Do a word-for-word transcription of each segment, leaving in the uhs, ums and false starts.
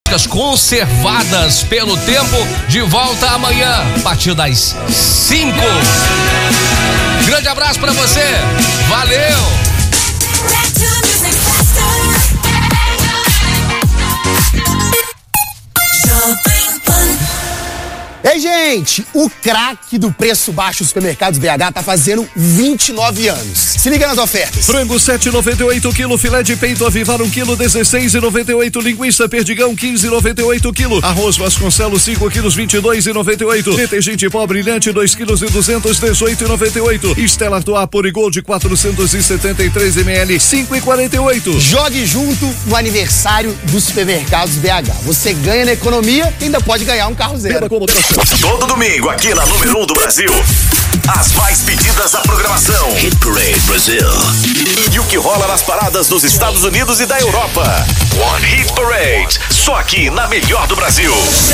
conservadas pelo tempo. De volta amanhã, a partir das cinco. Grande abraço pra você. Valeu! Ei, gente, o craque do preço baixo Supermercados B H tá fazendo vinte e nove anos. Se liga nas ofertas. Frango sete e noventa e oito quilo, filé de peito Avivar um quilo, dezesseis e noventa e oito, linguiça Perdigão quinze e noventa e oito quilo, arroz Vasconcelos cinco quilos, vinte e dois e noventa e oito, detergente pó brilhante dois quilos e duzentos, dezoito e noventa e oito, Stella Artois Purigol de quatrocentos e setenta e três mililitros, cinco e quarenta e oito. Jogue junto no aniversário dos Supermercados B H. Você ganha na economia e ainda pode ganhar um carro zero. Todo domingo aqui na número um do Brasil, as mais pedidas da programação Hit Parade Brasil e o que rola nas paradas dos Estados Unidos e da Europa. One Hit Parade, só aqui na melhor do Brasil.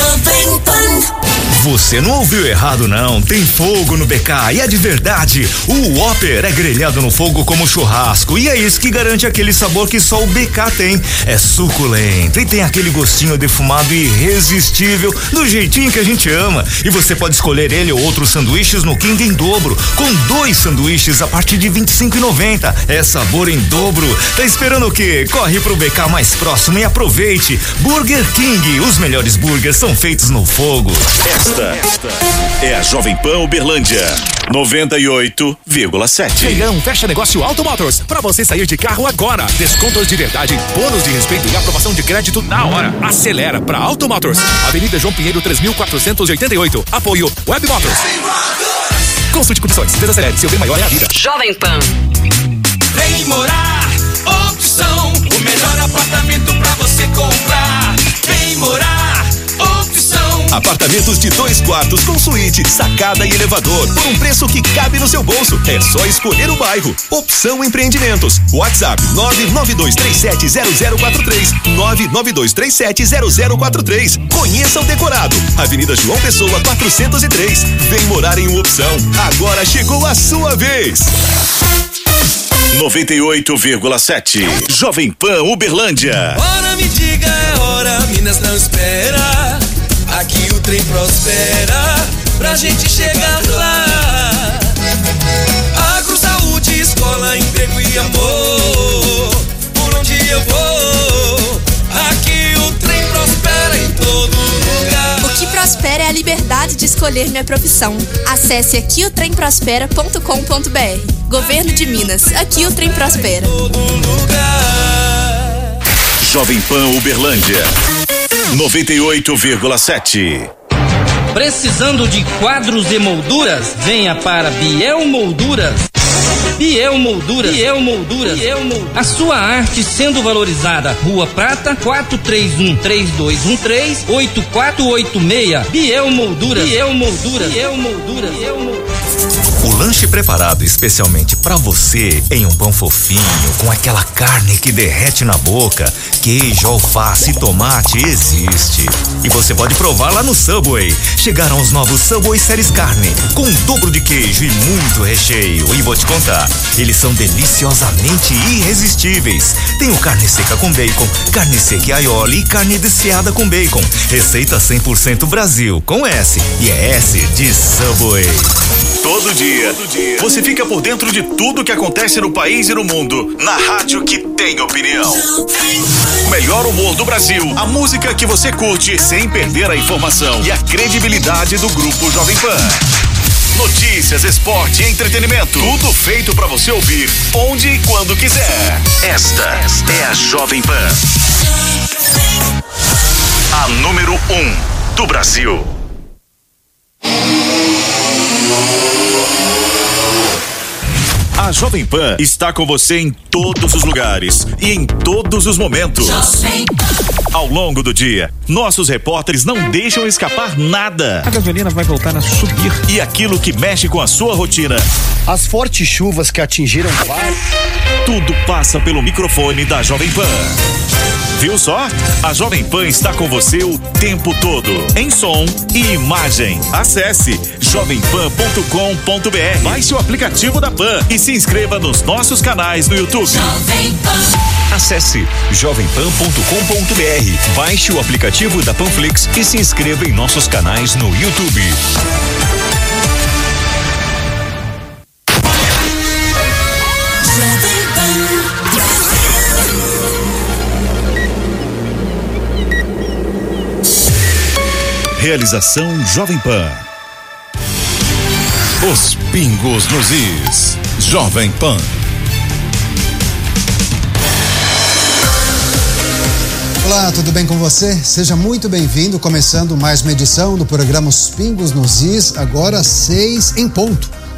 Você não ouviu errado não, tem fogo no B K e é de verdade. O Whopper é grelhado no fogo como churrasco e é isso que garante aquele sabor que só o B K tem. É suculento e tem aquele gostinho defumado irresistível, do jeitinho que a gente ama. E você pode escolher ele ou outros sanduíches no King em dobro, com dois sanduíches a partir de vinte e cinco reais e noventa centavos. É sabor em dobro. Tá esperando o quê? Corre pro B K mais próximo e aproveite. Burger King, os melhores burgers são feitos no fogo. Esta é a Jovem Pan Uberlândia noventa e oito vírgula sete. Feirão Fecha Negócio Auto Motors. Pra você sair de carro agora. Descontos de verdade, bônus de respeito e aprovação de crédito na hora. Acelera pra Auto Motors. Avenida João Pinheiro três mil quatrocentos e oitenta e oito. Apoio Web Motors. Consulte condições. Desacelere, seu bem maior é a vida. Jovem Pan. Vem morar, opção. O melhor apartamento pra você comprar. Vem morar, opção. Apartamentos de dois quartos com suíte, sacada e elevador, por um preço que cabe no seu bolso. É só escolher o bairro. Opção Empreendimentos. WhatsApp nove nove dois três sete zero zero quatro três. nove nove dois três sete zero zero quatro três. Conheça o decorado. Avenida João Pessoa quatrocentos e três. Vem morar em uma Opção. Agora chegou a sua vez. noventa e oito vírgula sete. Jovem Pan Uberlândia. Hora me diga, é hora, Minas não espera. Aqui o trem prospera, pra gente chegar lá. Agro, saúde, escola, emprego e amor. Por onde eu vou, aqui o trem prospera em todo lugar. O que prospera é a liberdade de escolher minha profissão. Acesse aqui o trem prospera ponto com ponto b r. Governo de Minas, aqui o trem prospera. Jovem Pan Uberlândia noventa e oito vírgula sete. Precisando de quadros e molduras? Venha para Biel Molduras. Biel Molduras, Biel Molduras, Biel Molduras. A sua arte sendo valorizada. Rua Prata, quatro três um, três dois um três, oito quatro oito seis. Biel Molduras, Biel Molduras, Biel Molduras, Biel Molduras. O lanche preparado especialmente pra você em um pão fofinho, com aquela carne que derrete na boca, queijo, alface e tomate existe. E você pode provar lá no Subway. Chegaram os novos Subway Series Carne, com o dobro de queijo e muito recheio. E vou te contar, eles são deliciosamente irresistíveis. Tem o carne seca com bacon, carne seca e aioli e carne desfiada com bacon. Receita cem por cento Brasil, com S. E é S de Subway. Todo dia, todo dia, você fica por dentro de tudo que acontece no país e no mundo, na rádio que tem opinião. O melhor humor do Brasil, a música que você curte sem perder a informação e a credibilidade do Grupo Jovem Pan. Notícias, esporte e entretenimento, tudo feito pra você ouvir onde e quando quiser. Esta é a Jovem Pan, a número um do Brasil. A Jovem Pan está com você em todos os lugares e em todos os momentos. Ao longo do dia, nossos repórteres não deixam escapar nada. A gasolina vai voltar a subir. E aquilo que mexe com a sua rotina. As fortes chuvas que atingiram vários. Tudo passa pelo microfone da Jovem Pan. Viu só? A Jovem Pan está com você o tempo todo, em som e imagem. Acesse jovem pan ponto com ponto b r. Baixe o aplicativo da Pan e se inscreva nos nossos canais no YouTube. Jovem Pan. Acesse jovem pan ponto com ponto b r. Baixe o aplicativo da Panflix e se inscreva em nossos canais no YouTube. Realização Jovem Pan. Os pingos nos is. Jovem Pan. Olá, tudo bem com você? Seja muito bem-vindo, começando mais uma edição do programa Os Pingos nos Is, agora seis em ponto.